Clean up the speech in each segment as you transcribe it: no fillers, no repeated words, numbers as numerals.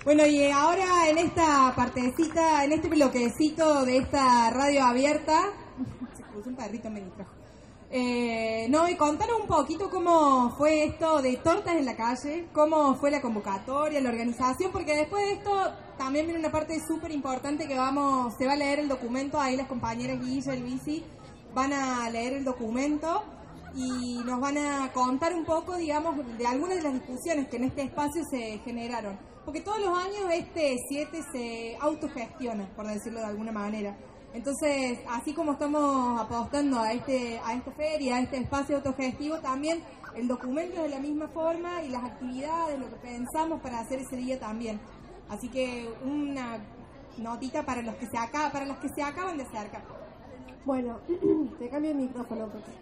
Bueno, y ahora en esta partecita, en este bloquecito de esta radio abierta, se cruzó un perrito, me distrajo. Y contanos un poquito cómo fue esto de Tortas en la Calle, cómo fue la convocatoria, la organización, porque después de esto también viene una parte súper importante que se va a leer el documento, ahí las compañeras Guilla y Luisi van a leer el documento y nos van a contar un poco, digamos, de algunas de las discusiones que en este espacio se generaron. Porque todos los años este 7 se autogestiona, por decirlo de alguna manera. Entonces, así como estamos apostando a esta feria, a este espacio autogestivo, también el documento es de la misma forma y las actividades, lo que pensamos para hacer ese día también. Así que una notita para los que se acaban de acercar. Bueno, te cambio el micrófono porque...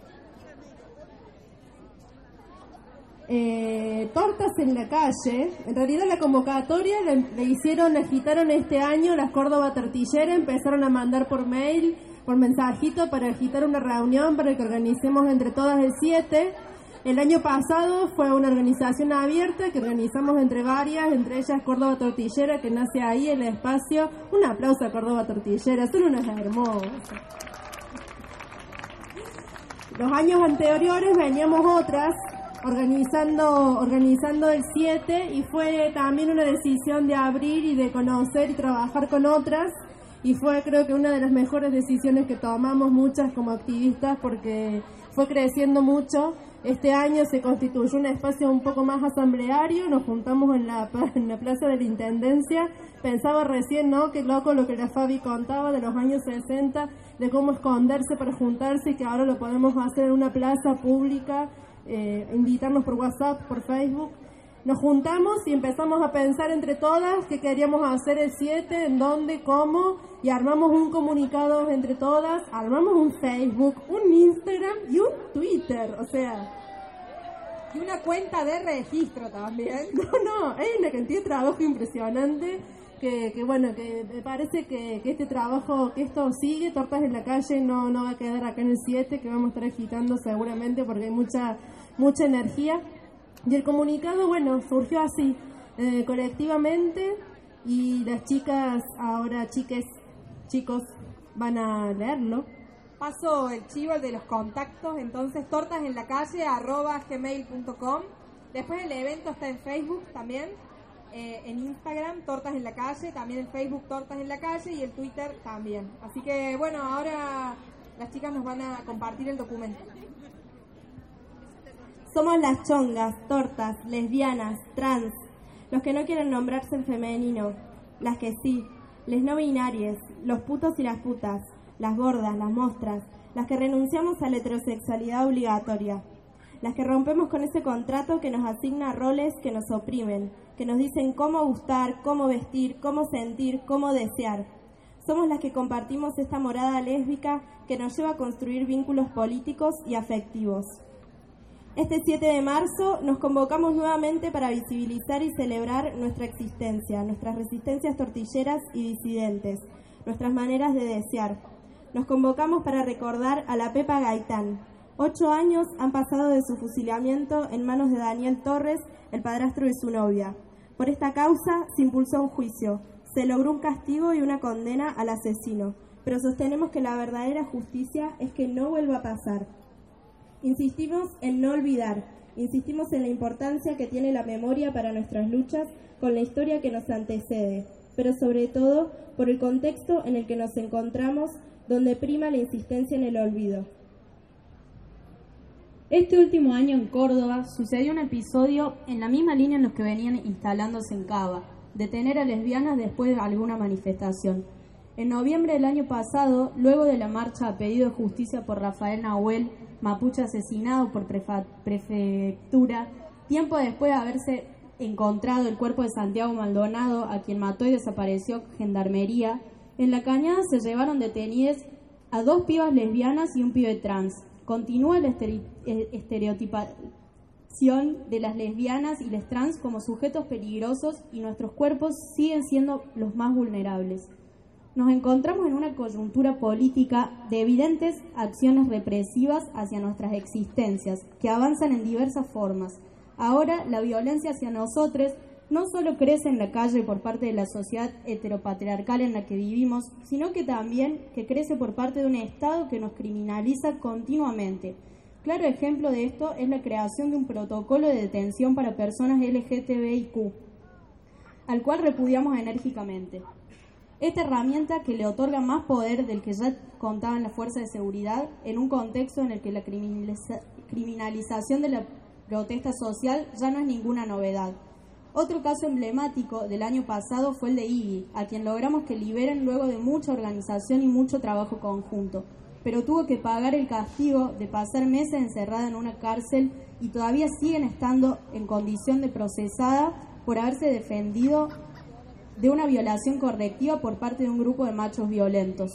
Tortas en la Calle, en realidad la convocatoria la agitaron este año las Córdoba Tortilleras, empezaron a mandar por mail, por mensajito para agitar una reunión para que organicemos entre todas el 7. El año pasado fue una organización abierta que organizamos entre varias, entre ellas Córdoba Tortillera, que nace ahí el espacio. Un aplauso a Córdoba Tortillera, son unas hermosas. Los años anteriores veníamos otras organizando el 7 y fue también una decisión de abrir y de conocer y trabajar con otras y fue creo que una de las mejores decisiones que tomamos muchas como activistas porque fue creciendo mucho. Este año se constituyó un espacio un poco más asambleario, nos juntamos en la plaza de la Intendencia. Pensaba recién, ¿no? Qué loco lo que la Fabi contaba de los años 60, de cómo esconderse para juntarse y que ahora lo podemos hacer en una plaza pública. Invitarnos por WhatsApp, por Facebook. Nos juntamos y empezamos a pensar entre todas qué queríamos hacer el 7, en dónde, cómo, y armamos un comunicado entre todas, armamos un Facebook, un Instagram y un Twitter, o sea... Y una cuenta de registro también. No, hay una cantidad de trabajo impresionante que me parece que este trabajo, que esto sigue, Tortas en la Calle no va a quedar acá en el 7, que vamos a estar agitando seguramente porque hay mucha energía. Y el comunicado, surgió así, colectivamente, y las chicas, ahora chicos, van a leerlo. Paso el chivo, el de los contactos, entonces tortasenlacalle@gmail.com. Después el evento está en Facebook también. En Instagram, Tortas en la Calle, también en Facebook, Tortas en la Calle, y el Twitter también. Así que, ahora las chicas nos van a compartir el documento. Somos las chongas, tortas, lesbianas, trans, los que no quieren nombrarse en femenino, las que sí, les no binarias, los putos y las putas, las gordas, las mostras, las que renunciamos a la heterosexualidad obligatoria, las que rompemos con ese contrato que nos asigna roles que nos oprimen, que nos dicen cómo gustar, cómo vestir, cómo sentir, cómo desear. Somos las que compartimos esta morada lésbica que nos lleva a construir vínculos políticos y afectivos. Este 7 de marzo nos convocamos nuevamente para visibilizar y celebrar nuestra existencia, nuestras resistencias tortilleras y disidentes, nuestras maneras de desear. Nos convocamos para recordar a la Pepa Gaitán. 8 años han pasado de su fusilamiento en manos de Daniel Torres, el padrastro de su novia. Por esta causa se impulsó un juicio, se logró un castigo y una condena al asesino, pero sostenemos que la verdadera justicia es que no vuelva a pasar. Insistimos en no olvidar, insistimos en la importancia que tiene la memoria para nuestras luchas con la historia que nos antecede, pero sobre todo por el contexto en el que nos encontramos, donde prima la insistencia en el olvido. Este último año en Córdoba sucedió un episodio en la misma línea en los que venían instalándose en Cava, detener a lesbianas después de alguna manifestación. En noviembre del año pasado, luego de la marcha a pedido de justicia por Rafael Nahuel, mapuche asesinado por prefectura, tiempo después de haberse encontrado el cuerpo de Santiago Maldonado, a quien mató y desapareció Gendarmería, en La Cañada se llevaron detenidas a 2 pibas lesbianas y un pibe trans. Continúa la estereotipación de las lesbianas y las trans como sujetos peligrosos y nuestros cuerpos siguen siendo los más vulnerables. Nos encontramos en una coyuntura política de evidentes acciones represivas hacia nuestras existencias, que avanzan en diversas formas. Ahora, la violencia hacia nosotros no solo crece en la calle por parte de la sociedad heteropatriarcal en la que vivimos, sino que también que crece por parte de un Estado que nos criminaliza continuamente. Claro ejemplo de esto es la creación de un protocolo de detención para personas LGTBIQ, al cual repudiamos enérgicamente. Esta herramienta que le otorga más poder del que ya contaban las fuerzas de seguridad en un contexto en el que la criminalización de la protesta social ya no es ninguna novedad. Otro caso emblemático del año pasado fue el de Iggy, a quien logramos que liberen luego de mucha organización y mucho trabajo conjunto, pero tuvo que pagar el castigo de pasar meses encerrada en una cárcel y todavía siguen estando en condición de procesada por haberse defendido de una violación correctiva por parte de un grupo de machos violentos.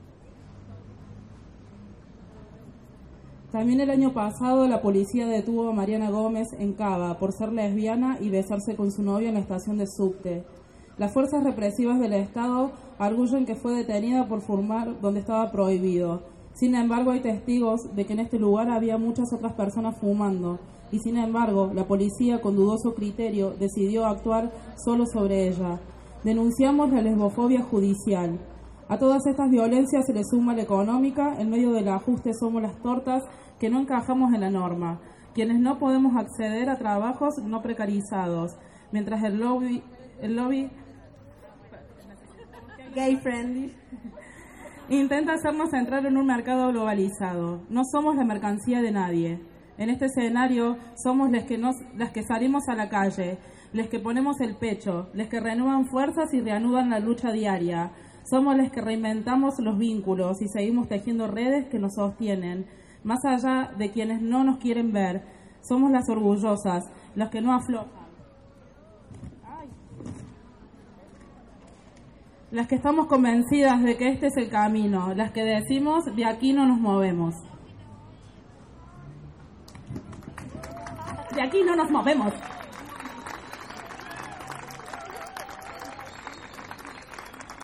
También el año pasado la policía detuvo a Mariana Gómez en Cava por ser lesbiana y besarse con su novio en la estación de subte. Las fuerzas represivas del Estado arguyen que fue detenida por fumar donde estaba prohibido. Sin embargo, hay testigos de que en este lugar había muchas otras personas fumando y sin embargo la policía con dudoso criterio decidió actuar solo sobre ella. Denunciamos la lesbofobia judicial. A todas estas violencias se le suma la económica. En medio del ajuste somos las tortas que no encajamos en la norma, quienes no podemos acceder a trabajos no precarizados, mientras el lobby Gay friendly intenta hacernos entrar en un mercado globalizado. No somos la mercancía de nadie. En este escenario somos las que salimos a la calle, las que ponemos el pecho, las que renuevan fuerzas y reanudan la lucha diaria. Somos las que reinventamos los vínculos y seguimos tejiendo redes que nos sostienen, más allá de quienes no nos quieren ver. Somos las orgullosas, las que no aflojan. Las que estamos convencidas de que este es el camino, las que decimos, de aquí no nos movemos. De aquí no nos movemos.